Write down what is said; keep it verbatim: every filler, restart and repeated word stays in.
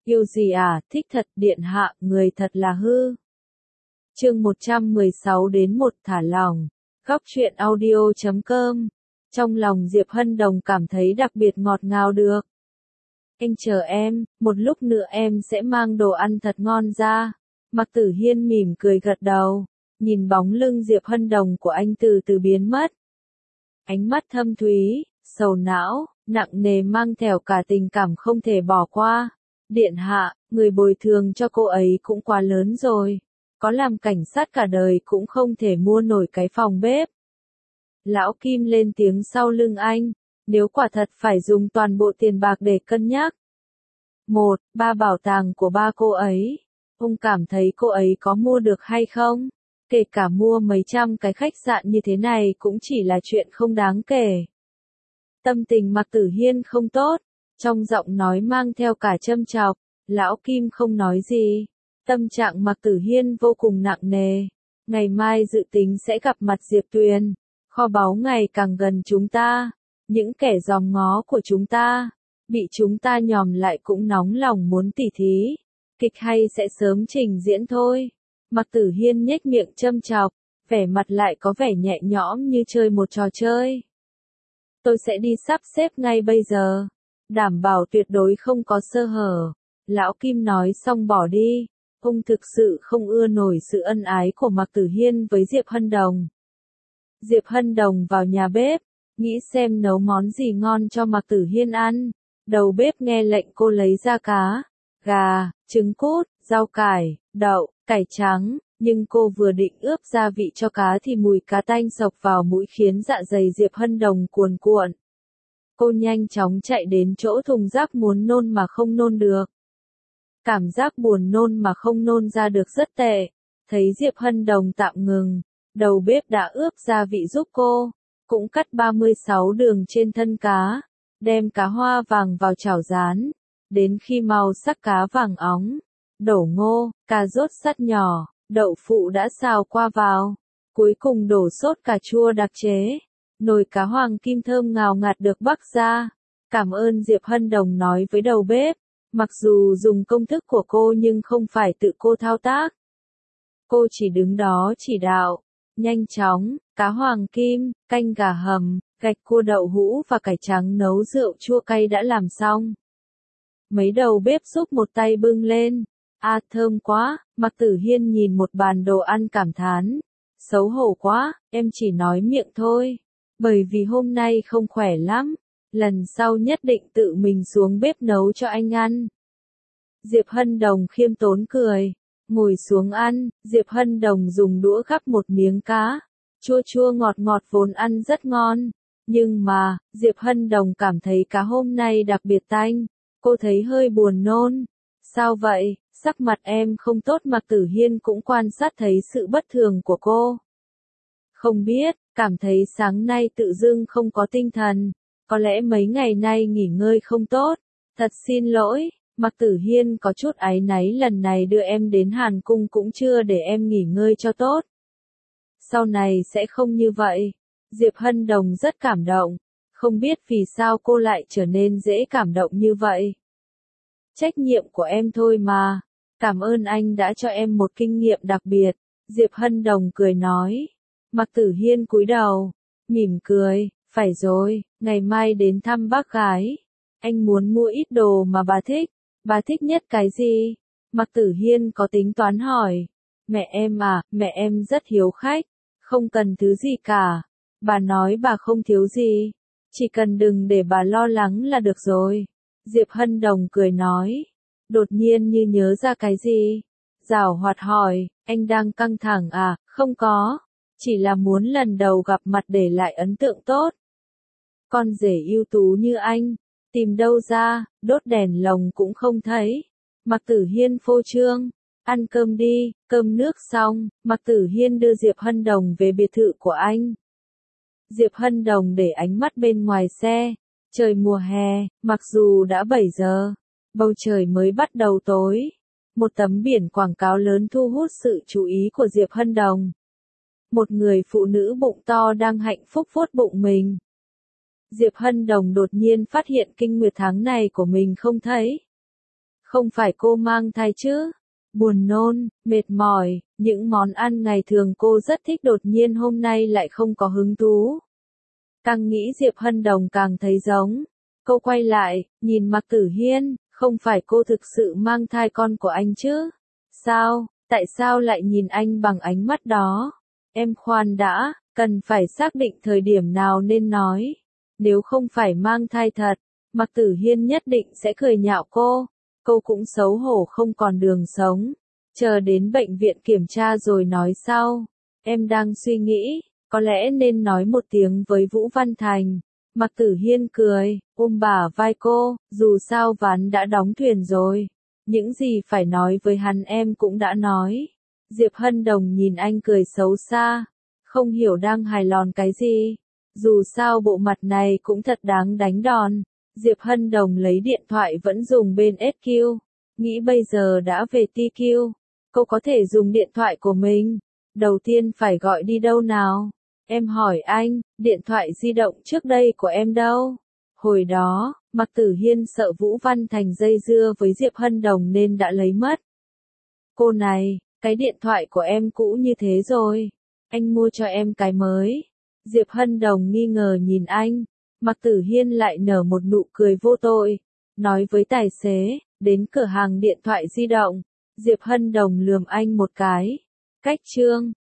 Yêu gì à, thích thật, điện hạ, người thật là hư. Chương một trăm mười sáu đến một thả lỏng. Góc truyện audio chấm com. Trong lòng Diệp Hân Đồng cảm thấy đặc biệt ngọt ngào được. Anh chờ em, một lúc nữa em sẽ mang đồ ăn thật ngon ra. Mạc Tử Hiên mỉm cười gật đầu, nhìn bóng lưng Diệp Hân Đồng của anh từ từ biến mất. Ánh mắt thâm thúy, sầu não, nặng nề mang theo cả tình cảm không thể bỏ qua. Điện hạ, người bồi thường cho cô ấy cũng quá lớn rồi. Có làm cảnh sát cả đời cũng không thể mua nổi cái phòng bếp. Lão Kim lên tiếng sau lưng anh, nếu quả thật phải dùng toàn bộ tiền bạc để cân nhắc. Một, ba bảo tàng của ba cô ấy. Ông cảm thấy cô ấy có mua được hay không? Kể cả mua mấy trăm cái khách sạn như thế này cũng chỉ là chuyện không đáng kể. Tâm tình Mạc Tử Hiên không tốt, trong giọng nói mang theo cả châm chọc. Lão Kim không nói gì. Tâm trạng Mạc Tử Hiên vô cùng nặng nề. Ngày mai dự tính sẽ gặp mặt Diệp Tuyền. Kho báu ngày càng gần chúng ta. Những kẻ giòm ngó của chúng ta, bị chúng ta nhòm lại cũng nóng lòng muốn tỉ thí. Kịch hay sẽ sớm trình diễn thôi. Mạc Tử Hiên nhếch miệng châm chọc, vẻ mặt lại có vẻ nhẹ nhõm như chơi một trò chơi. Tôi sẽ đi sắp xếp ngay bây giờ, đảm bảo tuyệt đối không có sơ hở. Lão Kim nói xong bỏ đi. Ông thực sự không ưa nổi sự ân ái của Mạc Tử Hiên với Diệp Hân Đồng. Diệp Hân Đồng vào nhà bếp, nghĩ xem nấu món gì ngon cho Mạc Tử Hiên ăn. Đầu bếp nghe lệnh cô lấy ra cá, gà, trứng cút, rau cải, đậu, cải trắng, nhưng cô vừa định ướp gia vị cho cá thì mùi cá tanh xộc vào mũi khiến dạ dày Diệp Hân Đồng cuồn cuộn. Cô nhanh chóng chạy đến chỗ thùng rác muốn nôn mà không nôn được. Cảm giác buồn nôn mà không nôn ra được rất tệ. Thấy Diệp Hân Đồng tạm ngừng, đầu bếp đã ướp gia vị giúp cô, cũng cắt ba mươi sáu đường trên thân cá, đem cá hoa vàng vào chảo rán, đến khi màu sắc cá vàng óng, đổ ngô, cà rốt sắt nhỏ, đậu phụ đã xào qua vào, cuối cùng đổ sốt cà chua đặc chế. Nồi cá hoàng kim thơm ngào ngạt được bắc ra. Cảm ơn Diệp Hân Đồng nói với đầu bếp. Mặc dù dùng công thức của cô nhưng không phải tự cô thao tác. Cô chỉ đứng đó chỉ đạo. Nhanh chóng, cá hoàng kim, canh gà hầm, gạch cua đậu hũ và cải trắng nấu rượu chua cay đã làm xong. Mấy đầu bếp giúp một tay bưng lên. À thơm quá, Mạc Tử Hiên nhìn một bàn đồ ăn cảm thán. Xấu hổ quá, em chỉ nói miệng thôi. Bởi vì hôm nay không khỏe lắm. Lần sau nhất định tự mình xuống bếp nấu cho anh ăn. Diệp Hân Đồng khiêm tốn cười. Ngồi xuống ăn, Diệp Hân Đồng dùng đũa gắp một miếng cá. Chua chua ngọt ngọt vốn ăn rất ngon. Nhưng mà, Diệp Hân Đồng cảm thấy cá hôm nay đặc biệt tanh. Cô thấy hơi buồn nôn. Sao vậy, sắc mặt em không tốt. Mạc Tử Hiên cũng quan sát thấy sự bất thường của cô. Không biết, cảm thấy sáng nay tự dưng không có tinh thần. Có lẽ mấy ngày nay nghỉ ngơi không tốt. Thật xin lỗi, Mạc Tử Hiên có chút áy náy, lần này đưa em đến Hàn Cung cũng chưa để em nghỉ ngơi cho tốt. Sau này sẽ không như vậy. Diệp Hân Đồng rất cảm động. Không biết vì sao cô lại trở nên dễ cảm động như vậy. Trách nhiệm của em thôi mà. Cảm ơn anh đã cho em một kinh nghiệm đặc biệt. Diệp Hân Đồng cười nói. Mạc Tử Hiên cúi đầu, mỉm cười. Phải rồi, ngày mai đến thăm bác gái. Anh muốn mua ít đồ mà bà thích. Bà thích nhất cái gì? Mạc Tử Hiên có tính toán hỏi. Mẹ em à, mẹ em rất hiếu khách. Không cần thứ gì cả. Bà nói bà không thiếu gì. Chỉ cần đừng để bà lo lắng là được rồi. Diệp Hân Đồng cười nói. Đột nhiên như nhớ ra cái gì. Giảo hoạt hỏi, anh đang căng thẳng à? Không có. Chỉ là muốn lần đầu gặp mặt để lại ấn tượng tốt. Con rể ưu tú như anh, tìm đâu ra, đốt đèn lồng cũng không thấy. Mạc Tử Hiên phô trương, ăn cơm đi, cơm nước xong, Mạc Tử Hiên đưa Diệp Hân Đồng về biệt thự của anh. Diệp Hân Đồng để ánh mắt bên ngoài xe, trời mùa hè, mặc dù đã bảy giờ, bầu trời mới bắt đầu tối. Một tấm biển quảng cáo lớn thu hút sự chú ý của Diệp Hân Đồng. Một người phụ nữ bụng to đang hạnh phúc vuốt bụng mình. Diệp Hân Đồng đột nhiên phát hiện kinh nguyệt tháng này của mình không thấy. Không phải cô mang thai chứ? Buồn nôn, mệt mỏi, những món ăn ngày thường cô rất thích đột nhiên hôm nay lại không có hứng thú. Càng nghĩ Diệp Hân Đồng càng thấy giống. Cô quay lại, nhìn Mạc Tử Hiên, không phải cô thực sự mang thai con của anh chứ? Sao, tại sao lại nhìn anh bằng ánh mắt đó? Em khoan đã, cần phải xác định thời điểm nào nên nói. Nếu không phải mang thai thật, Mạc Tử Hiên nhất định sẽ cười nhạo cô. Cô cũng xấu hổ không còn đường sống. Chờ đến bệnh viện kiểm tra rồi nói sau. Em đang suy nghĩ, có lẽ nên nói một tiếng với Vũ Văn Thành. Mạc Tử Hiên cười, ôm bả vai cô, dù sao ván đã đóng thuyền rồi. Những gì phải nói với hắn em cũng đã nói. Diệp Hân Đồng nhìn anh cười xấu xa, không hiểu đang hài lòn cái gì. Dù sao bộ mặt này cũng thật đáng đánh đòn. Diệp Hân Đồng lấy điện thoại vẫn dùng bên ét quy, nghĩ bây giờ đã về tê quy, cô có thể dùng điện thoại của mình. Đầu tiên phải gọi đi đâu nào? Em hỏi anh, điện thoại di động trước đây của em đâu? Hồi đó, Mạc Tử Hiên sợ Vũ Văn Thành dây dưa với Diệp Hân Đồng nên đã lấy mất. Cô này, cái điện thoại của em cũ như thế rồi. Anh mua cho em cái mới. Diệp Hân Đồng nghi ngờ nhìn anh. Mạc Tử Hiên lại nở một nụ cười vô tội. Nói với tài xế, đến cửa hàng điện thoại di động. Diệp Hân Đồng lườm anh một cái. Cách trương.